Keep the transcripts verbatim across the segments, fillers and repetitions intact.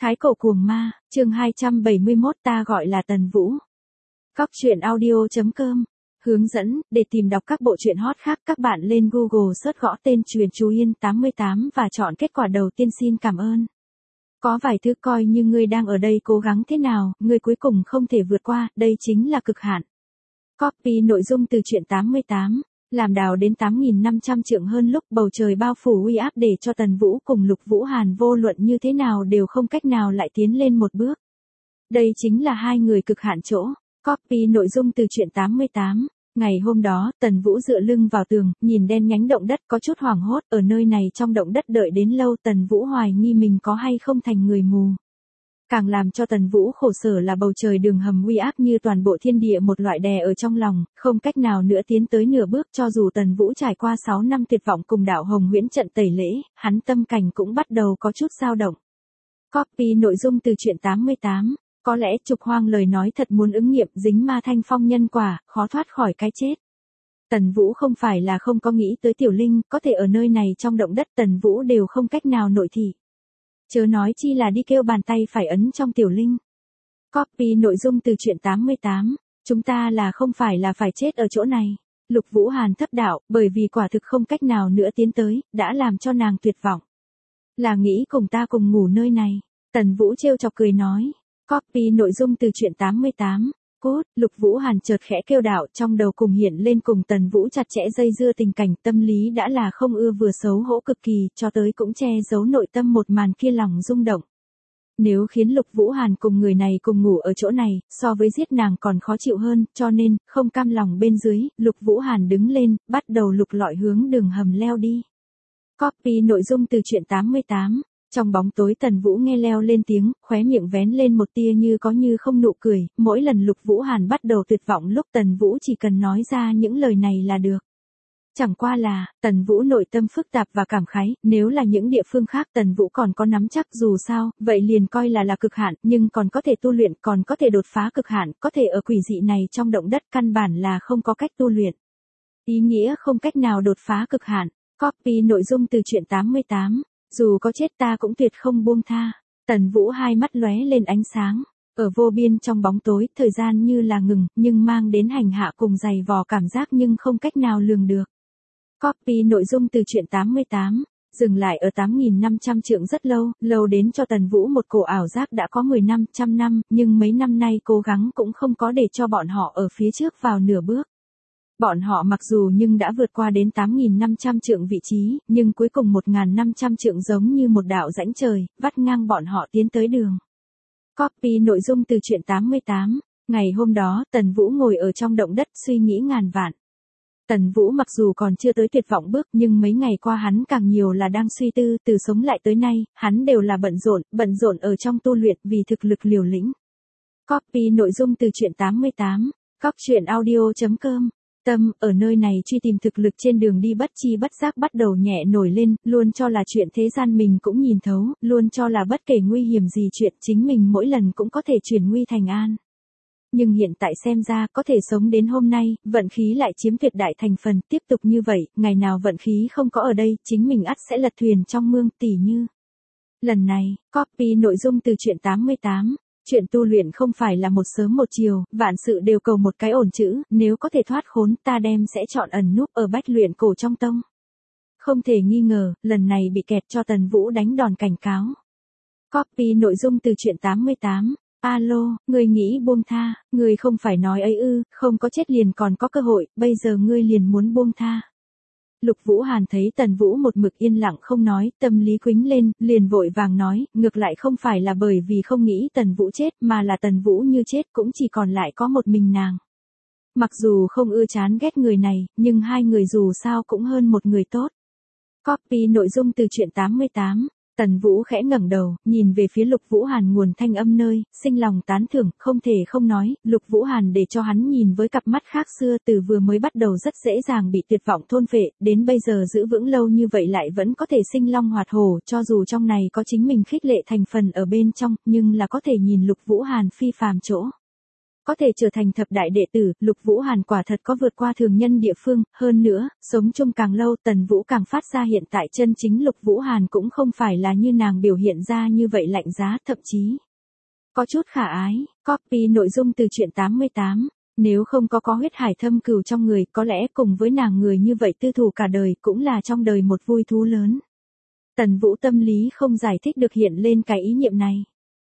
Thái cổ cuồng ma, chương hai trăm bảy mươi mốt ta gọi là Tần Vũ. Góc truyện audio chấm com. Hướng dẫn, để tìm đọc các bộ truyện hot khác các bạn lên Google search gõ tên Truyện Chú Yên tám mươi tám và chọn kết quả đầu tiên xin cảm ơn. Có vài thứ coi như ngươi đang ở đây cố gắng thế nào, ngươi cuối cùng không thể vượt qua, đây chính là cực hạn. Copy nội dung từ truyện tám mươi tám. Làm đào đến tám nghìn năm trăm trượng hơn lúc bầu trời bao phủ uy áp để cho Tần Vũ cùng Lục Vũ Hàn vô luận như thế nào đều không cách nào lại tiến lên một bước. Đây chính là hai người cực hạn chỗ. Copy nội dung từ truyện tám mươi tám. Ngày hôm đó, Tần Vũ dựa lưng vào tường, nhìn đen nhánh động đất có chút hoảng hốt, ở nơi này trong động đất đợi đến lâu Tần Vũ hoài nghi mình có hay không thành người mù. Càng làm cho Tần Vũ khổ sở là bầu trời đường hầm uy áp như toàn bộ thiên địa một loại đè ở trong lòng, không cách nào nữa tiến tới nửa bước cho dù Tần Vũ trải qua sáu năm tuyệt vọng cùng đạo Hồng Huyễn trận tẩy lễ, hắn tâm cảnh cũng bắt đầu có chút dao động. Copy nội dung từ truyện tám mươi tám. Có lẽ Trục Hoang lời nói thật muốn ứng nghiệm dính ma thanh phong nhân quả, khó thoát khỏi cái chết. Tần Vũ không phải là không có nghĩ tới Tiểu Linh, có thể ở nơi này trong động đất Tần Vũ đều không cách nào nội thị. Chớ nói chi là đi kêu bàn tay phải ấn trong Tiểu Linh. Copy nội dung từ truyện tám mươi tám. Chúng ta là không phải là phải chết ở chỗ này. Lục Vũ Hàn thấp đạo, bởi vì quả thực không cách nào nữa tiến tới, đã làm cho nàng tuyệt vọng. Là nghĩ cùng ta cùng ngủ nơi này. Tần Vũ trêu chọc cười nói. Copy nội dung từ truyện tám mươi tám. Cốt, Lục Vũ Hàn chợt khẽ kêu đạo trong đầu cùng hiện lên cùng Tần Vũ chặt chẽ dây dưa tình cảnh tâm lý đã là không ưa vừa xấu hổ cực kỳ cho tới cũng che giấu nội tâm một màn kia lòng rung động. Nếu khiến Lục Vũ Hàn cùng người này cùng ngủ ở chỗ này, so với giết nàng còn khó chịu hơn, cho nên, không cam lòng bên dưới, Lục Vũ Hàn đứng lên, bắt đầu lục lọi hướng đường hầm leo đi. Copy nội dung từ truyện tám mươi tám. Trong bóng tối Tần Vũ nghe leo lên tiếng, khóe miệng vén lên một tia như có như không nụ cười, mỗi lần Lục Vũ Hàn bắt đầu tuyệt vọng lúc Tần Vũ chỉ cần nói ra những lời này là được. Chẳng qua là, Tần Vũ nội tâm phức tạp và cảm khái, nếu là những địa phương khác Tần Vũ còn có nắm chắc dù sao, vậy liền coi là là cực hạn, nhưng còn có thể tu luyện, còn có thể đột phá cực hạn, có thể ở quỷ dị này trong động đất căn bản là không có cách tu luyện. Ý nghĩa không cách nào đột phá cực hạn. Copy nội dung từ truyện tám mươi tám. Dù có chết ta cũng tuyệt không buông tha. Tần Vũ hai mắt lóe lên ánh sáng. Ở vô biên trong bóng tối, thời gian như là ngừng, nhưng mang đến hành hạ cùng dày vò cảm giác nhưng không cách nào lường được. Copy nội dung từ truyện tám mươi tám. Dừng lại ở tám nghìn năm trăm trượng rất lâu, lâu đến cho Tần Vũ một cổ ảo giác đã có mười năm, trăm năm, nhưng mấy năm nay cố gắng cũng không có để cho bọn họ ở phía trước vào nửa bước. Bọn họ mặc dù nhưng đã vượt qua đến tám nghìn năm trăm trượng vị trí, nhưng cuối cùng một nghìn năm trăm trượng giống như một đạo rãnh trời, vắt ngang bọn họ tiến tới đường. Copy nội dung từ truyện tám mươi tám. Ngày hôm đó, Tần Vũ ngồi ở trong động đất suy nghĩ ngàn vạn. Tần Vũ mặc dù còn chưa tới tuyệt vọng bước nhưng mấy ngày qua hắn càng nhiều là đang suy tư, từ sống lại tới nay, hắn đều là bận rộn, bận rộn ở trong tu luyện vì thực lực liều lĩnh. Copy nội dung từ truyện tám mươi tám. Góc truyện audio chấm com. Tâm, ở nơi này truy tìm thực lực trên đường đi bất chi bất giác bắt đầu nhẹ nổi lên, luôn cho là chuyện thế gian mình cũng nhìn thấu, luôn cho là bất kể nguy hiểm gì chuyện chính mình mỗi lần cũng có thể chuyển nguy thành an. Nhưng hiện tại xem ra có thể sống đến hôm nay, vận khí lại chiếm tuyệt đại thành phần, tiếp tục như vậy, ngày nào vận khí không có ở đây, chính mình ắt sẽ lật thuyền trong mương tỉ như. Lần này, copy nội dung từ truyện tám mươi tám. Chuyện tu luyện không phải là một sớm một chiều, vạn sự đều cầu một cái ổn chữ, nếu có thể thoát khốn ta đem sẽ chọn ẩn núp ở bách luyện cổ trong tông. Không thể nghi ngờ, lần này bị kẹt cho Tần Vũ đánh đòn cảnh cáo. Copy nội dung từ truyện tám mươi tám. Alo, ngươi nghĩ buông tha, ngươi không phải nói ấy ư, không có chết liền còn có cơ hội, bây giờ ngươi liền muốn buông tha. Lục Vũ Hàn thấy Tần Vũ một mực yên lặng không nói, tâm lý quĩnh lên, liền vội vàng nói, ngược lại không phải là bởi vì không nghĩ Tần Vũ chết mà là Tần Vũ như chết cũng chỉ còn lại có một mình nàng. Mặc dù không ưa chán ghét người này, nhưng hai người dù sao cũng hơn một người tốt. Copy nội dung từ truyện tám mươi tám. Tần Vũ khẽ ngẩng đầu, nhìn về phía Lục Vũ Hàn nguồn thanh âm nơi, sinh lòng tán thưởng, không thể không nói, Lục Vũ Hàn để cho hắn nhìn với cặp mắt khác xưa từ vừa mới bắt đầu rất dễ dàng bị tuyệt vọng thôn phệ, đến bây giờ giữ vững lâu như vậy lại vẫn có thể sinh long hoạt hổ, cho dù trong này có chính mình khích lệ thành phần ở bên trong, nhưng là có thể nhìn Lục Vũ Hàn phi phàm chỗ. Có thể trở thành thập đại đệ tử, Lục Vũ Hàn quả thật có vượt qua thường nhân địa phương, hơn nữa, sống chung càng lâu Tần Vũ càng phát ra hiện tại chân chính Lục Vũ Hàn cũng không phải là như nàng biểu hiện ra như vậy lạnh giá, thậm chí có chút khả ái. Copy nội dung từ truyện tám mươi tám. Nếu không có có huyết hải thâm cừu trong người, có lẽ cùng với nàng người như vậy tư thủ cả đời cũng là trong đời một vui thú lớn. Tần Vũ tâm lý không giải thích được hiện lên cái ý niệm này.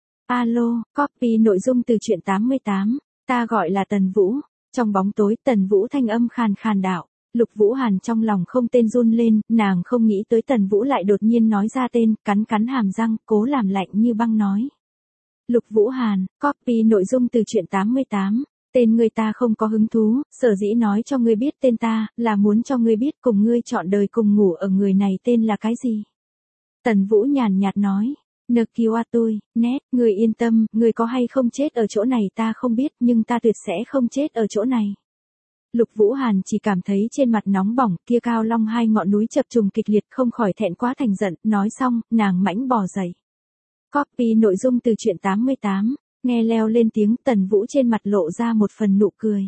Alo, copy nội dung từ truyện tám mươi tám, ta gọi là Tần Vũ. Trong bóng tối, Tần Vũ thanh âm khàn khàn đạo. Lục Vũ Hàn trong lòng không tên run lên, nàng không nghĩ tới Tần Vũ lại đột nhiên nói ra tên, cắn cắn hàm răng, cố làm lạnh như băng nói. Lục Vũ Hàn, copy nội dung từ truyện tám mươi tám. Tên người ta không có hứng thú, sở dĩ nói cho ngươi biết tên ta, là muốn cho ngươi biết cùng ngươi chọn đời cùng ngủ ở người này tên là cái gì. Tần Vũ nhàn nhạt nói. Nơ kiêu a tôi, nét, ngươi yên tâm, ngươi có hay không chết ở chỗ này ta không biết nhưng ta tuyệt sẽ không chết ở chỗ này. Lục Vũ Hàn chỉ cảm thấy trên mặt nóng bỏng, kia cao long hai ngọn núi chập trùng kịch liệt không khỏi thẹn quá thành giận, nói xong, nàng mãnh bò dậy. Copy nội dung từ truyện tám mươi tám, nghe leo lên tiếng Tần Vũ trên mặt lộ ra một phần nụ cười.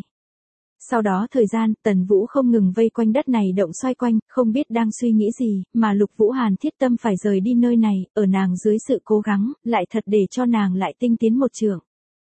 Sau đó thời gian, Tần Vũ không ngừng vây quanh đất này động xoay quanh, không biết đang suy nghĩ gì, mà Lục Vũ Hàn thiết tâm phải rời đi nơi này, ở nàng dưới sự cố gắng, lại thật để cho nàng lại tinh tiến một trường.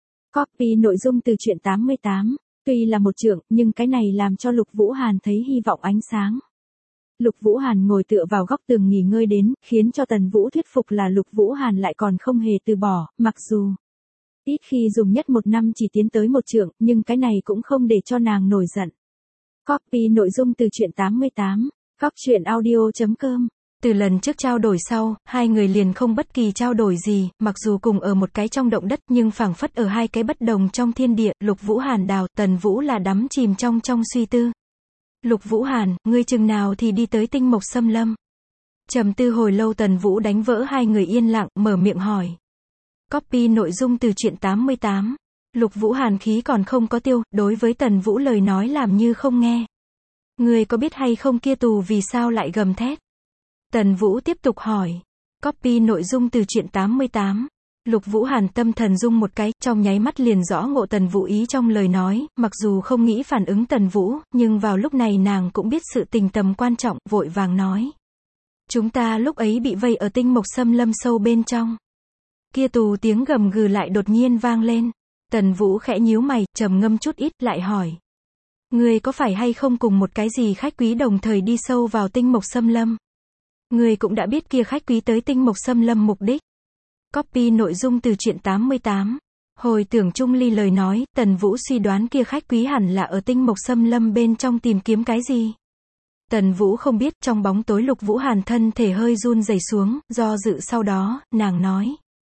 Copy nội dung từ truyện tám mươi tám, tuy là một trường, nhưng cái này làm cho Lục Vũ Hàn thấy hy vọng ánh sáng. Lục Vũ Hàn ngồi tựa vào góc tường nghỉ ngơi đến, khiến cho Tần Vũ thuyết phục là Lục Vũ Hàn lại còn không hề từ bỏ, mặc dù ít khi dùng nhất một năm chỉ tiến tới một trượng, nhưng cái này cũng không để cho nàng nổi giận. Copy nội dung từ truyện tám mươi tám, góc truyện audio chấm com. Từ lần trước trao đổi sau, hai người liền không bất kỳ trao đổi gì, mặc dù cùng ở một cái trong động đất nhưng phảng phất ở hai cái bất đồng trong thiên địa, Lục Vũ Hàn đào, Tần Vũ là đắm chìm trong trong suy tư. Lục Vũ Hàn, ngươi chừng nào thì đi tới Tinh Mộc Xâm Lâm? Trầm tư hồi lâu Tần Vũ đánh vỡ hai người yên lặng, mở miệng hỏi. Copy nội dung từ truyện tám mươi tám. Lục Vũ Hàn khí còn không có tiêu, đối với Tần Vũ lời nói làm như không nghe. Ngươi có biết hay không kia tù vì sao lại gầm thét? Tần Vũ tiếp tục hỏi. Copy nội dung từ truyện tám mươi tám. Lục Vũ Hàn tâm thần rung một cái, trong nháy mắt liền rõ ngộ Tần Vũ ý trong lời nói, mặc dù không nghĩ phản ứng Tần Vũ, nhưng vào lúc này nàng cũng biết sự tình tầm quan trọng, vội vàng nói. Chúng ta lúc ấy bị vây ở Tinh Mộc Xâm Lâm sâu bên trong. Kia tù tiếng gầm gừ lại đột nhiên vang lên. Tần Vũ khẽ nhíu mày, trầm ngâm chút ít, lại hỏi. Ngươi có phải hay không cùng một cái gì khách quý đồng thời đi sâu vào Tinh Mộc Xâm Lâm? Ngươi cũng đã biết kia khách quý tới Tinh Mộc Xâm Lâm mục đích. Copy nội dung từ truyện tám mươi tám. Hồi tưởng Trung Ly lời nói, Tần Vũ suy đoán kia khách quý hẳn là ở Tinh Mộc Xâm Lâm bên trong tìm kiếm cái gì. Tần Vũ không biết, trong bóng tối Lục Vũ Hàn thân thể hơi run rẩy xuống, do dự sau đó, nàng nói.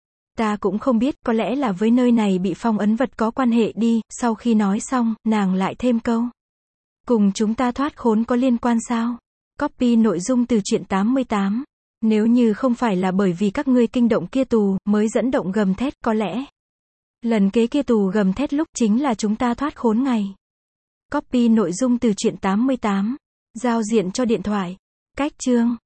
Ta cũng không biết, có lẽ là với nơi này bị phong ấn vật có quan hệ đi, sau khi nói xong, nàng lại thêm câu. Cùng chúng ta thoát khốn có liên quan sao? Copy nội dung từ truyện tám mươi tám. Nếu như không phải là bởi vì các ngươi kinh động kia tù, mới dẫn động gầm thét, có lẽ. Lần kế kia tù gầm thét lúc chính là chúng ta thoát khốn ngày. Copy nội dung từ truyện tám mươi tám. Giao diện cho điện thoại. Cách chương.